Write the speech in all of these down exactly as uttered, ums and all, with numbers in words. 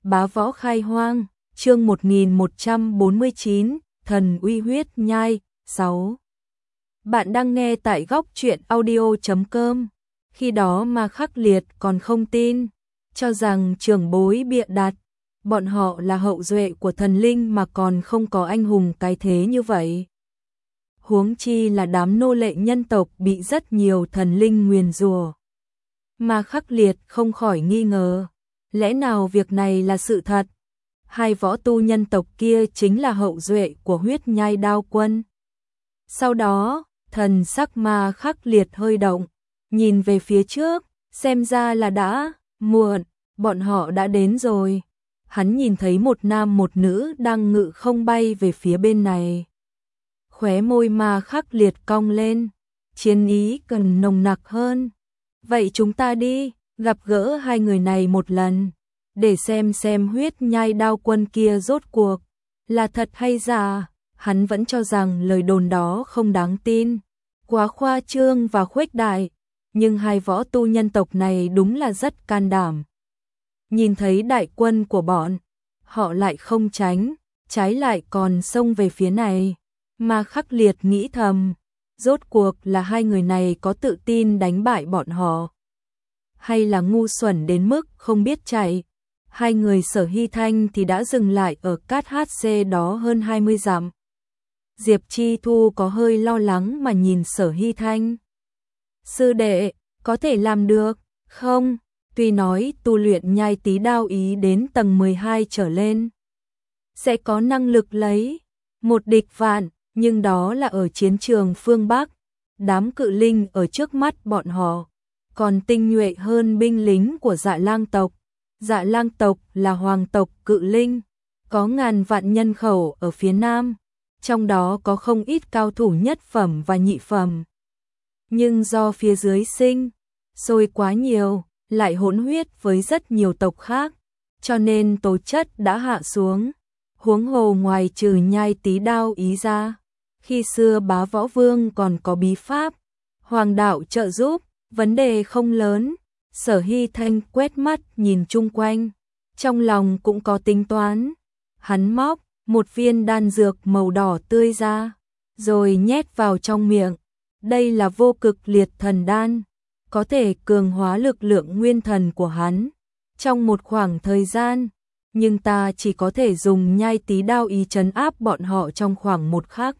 Bá Võ Khai Hoang, chương một nghìn một trăm bốn mươi chín, Thần Uy Huyết Nhai, sáu. Bạn đang nghe tại góc truyện audio chấm com. Khi đó mà Khắc Liệt còn không tin, cho rằng trưởng bối bịa đặt, bọn họ là hậu duệ của thần linh mà còn không có anh hùng cái thế như vậy. Huống chi là đám nô lệ nhân tộc bị rất nhiều thần linh nguyền rủa. Mà Khắc Liệt không khỏi nghi ngờ, lẽ nào việc này là sự thật? Hai võ tu nhân tộc kia chính là hậu duệ của Huyết Nhai Đao Quân. Sau đó, thần sắc Ma Khắc Liệt hơi động, nhìn về phía trước, xem ra là đã muộn, bọn họ đã đến rồi. Hắn nhìn thấy một nam một nữ đang ngự không bay về phía bên này. Khóe môi Ma Khắc Liệt cong lên, chiến ý cần nồng nặc hơn. Vậy chúng ta đi, gặp gỡ hai người này một lần, để xem xem Huyết Nhai Đao Quân kia rốt cuộc là thật hay giả. Hắn vẫn cho rằng lời đồn đó không đáng tin, quá khoa trương và khuếch đại, nhưng hai võ tu nhân tộc này đúng là rất can đảm. Nhìn thấy đại quân của bọn họ lại không tránh, trái lại còn xông về phía này. Mà Khắc Liệt nghĩ thầm, rốt cuộc là hai người này có tự tin đánh bại bọn họ, hay là ngu xuẩn đến mức không biết chạy. Hai người Sở Hy Thanh thì đã dừng lại ở cát hát xê đó hơn hai mươi dặm. Diệp Chi Thu có hơi lo lắng mà nhìn Sở Hy Thanh. Sư đệ, có thể làm được, không? Tuy nói tu luyện nhai tí đao ý đến tầng mười hai trở lên, sẽ có năng lực lấy một địch vạn, nhưng đó là ở chiến trường phương Bắc. Đám cự linh ở trước mắt bọn họ còn tinh nhuệ hơn binh lính của Dạ Lang tộc. Dạ Lang tộc là hoàng tộc cự linh, có ngàn vạn nhân khẩu ở phía nam, trong đó có không ít cao thủ nhất phẩm và nhị phẩm. Nhưng do phía dưới sinh sôi quá nhiều, lại hỗn huyết với rất nhiều tộc khác, cho nên tố chất đã hạ xuống. Huống hồ ngoài trừ nhai tí đao ý ra, khi xưa Bá Võ Vương còn có bí pháp hoàng đạo trợ giúp, vấn đề không lớn. Sở Hy Thanh quét mắt nhìn chung quanh, trong lòng cũng có tính toán. Hắn móc một viên đan dược màu đỏ tươi ra, rồi nhét vào trong miệng. Đây là vô cực liệt thần đan, có thể cường hóa lực lượng nguyên thần của hắn trong một khoảng thời gian, nhưng ta chỉ có thể dùng nhai tí đao ý trấn áp bọn họ trong khoảng một khắc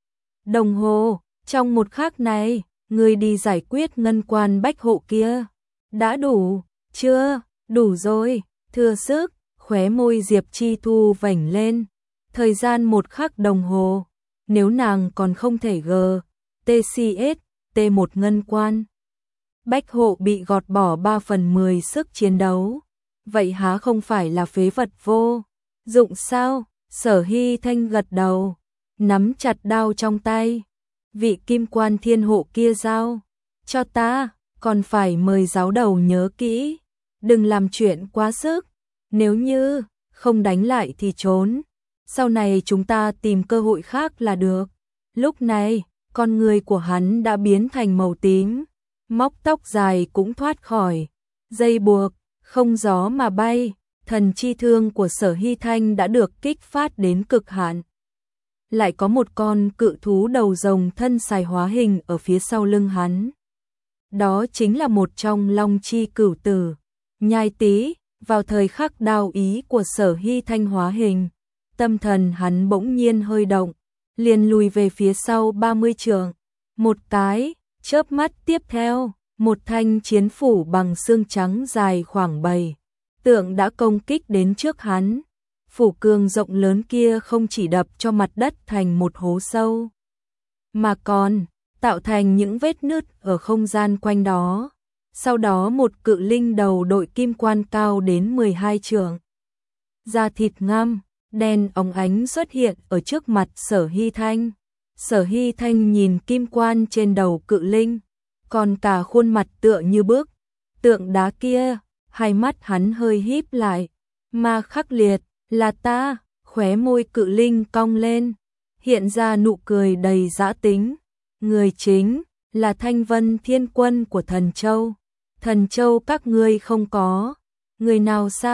đồng hồ. Trong một khắc này, người đi giải quyết ngân quan bách hộ kia. Đã đủ, chưa? Đủ rồi, thừa sức. Khóe môi Diệp Chi Thu vểnh lên. Thời gian một khắc đồng hồ, nếu nàng còn không thể G, T C S, T một ngân quan bách hộ bị gọt bỏ ba phần mười sức chiến đấu, vậy há không phải là phế vật vô dụng sao? Sở Hy Thanh gật đầu, nắm chặt đao trong tay. Vị kim quan thiên hộ kia giao cho ta, còn phải mời giáo đầu nhớ kỹ, đừng làm chuyện quá sức, nếu như không đánh lại thì trốn, sau này chúng ta tìm cơ hội khác là được. Lúc này, con người của hắn đã biến thành màu tím, móc tóc dài cũng thoát khỏi dây buộc, không gió mà bay. Thần chi thương của Sở Hy Thanh đã được kích phát đến cực hạn. Lại có một con cự thú đầu rồng thân xài hóa hình ở phía sau lưng hắn. Đó chính là một trong long chi cửu tử, nhai tí. Vào thời khắc đao ý của Sở Hy Thanh hóa hình, tâm thần hắn bỗng nhiên hơi động, liền lùi về phía sau ba mươi trượng. Một cái, chớp mắt tiếp theo, một thanh chiến phủ bằng xương trắng dài khoảng bảy tượng đã công kích đến trước hắn. Phủ cương rộng lớn kia không chỉ đập cho mặt đất thành một hố sâu, mà còn tạo thành những vết nứt ở không gian quanh đó. Sau đó một cự linh đầu đội kim quan cao đến mười hai trượng, da thịt ngăm, đen óng ánh xuất hiện ở trước mặt Sở Hy Thanh. Sở Hy Thanh nhìn kim quan trên đầu cự linh, còn cả khuôn mặt tựa như bức tượng đá kia, hai mắt hắn hơi híp lại. Ma Khắc Liệt, là ta. Khóe môi cự linh cong lên, hiện ra nụ cười đầy dã tính. Người chính là Thanh Vân Thiên Quân của Thần Châu. Thần Châu các ngươi không có người nào sao?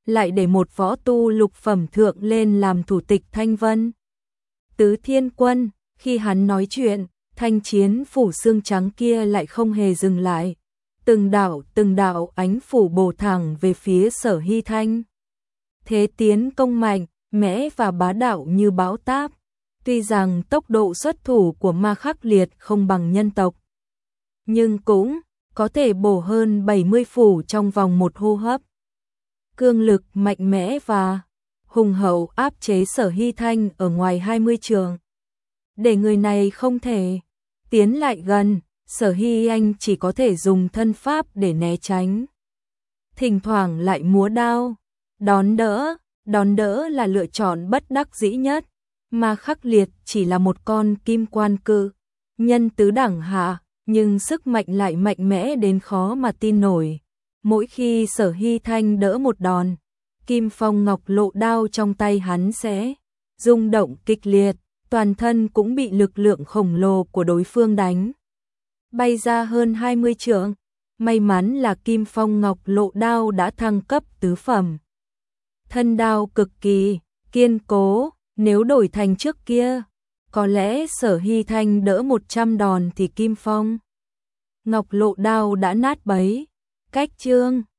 lại để một võ tu lục phẩm thượng lên làm thủ tịch Thanh Vân. Tứ Thiên Quân, khi hắn nói chuyện, thanh chiến phủ xương trắng kia lại không hề dừng lại. Từng đạo từng đạo ánh phủ bổ thẳng về phía Sở Hy Thanh. Thế tiến công mạnh, mẽ và bá đạo như bão táp. Tuy rằng tốc độ xuất thủ của ma khắc liệt không bằng nhân tộc, nhưng cũng có thể bổ hơn bảy mươi phủ trong vòng một hô hấp. Cương lực mạnh mẽ và hùng hậu áp chế Sở Hy Thanh ở ngoài hai mươi trượng. Để người này không thể tiến lại gần, Sở Hy Anh chỉ có thể dùng thân pháp để né tránh. Thỉnh thoảng lại múa đao, đón đỡ, đón đỡ là lựa chọn bất đắc dĩ nhất. Ma khắc liệt chỉ là một con kim quan cự nhân tứ đẳng hạ, nhưng sức mạnh lại mạnh mẽ đến khó mà tin nổi. Mỗi khi Sở Hy Thanh đỡ một đòn, kim phong ngọc lộ đao trong tay hắn sẽ rung động kịch liệt, toàn thân cũng bị lực lượng khổng lồ của đối phương đánh bay ra hơn hai mươi trượng. May mắn là kim phong ngọc lộ đao đã thăng cấp tứ phẩm. Thân đao cực kỳ kiên cố, nếu đổi thành trước kia, có lẽ Sở Hy Thanh đỡ một trăm đòn thì kim phong ngọc lộ đao đã nát bấy. Cách chương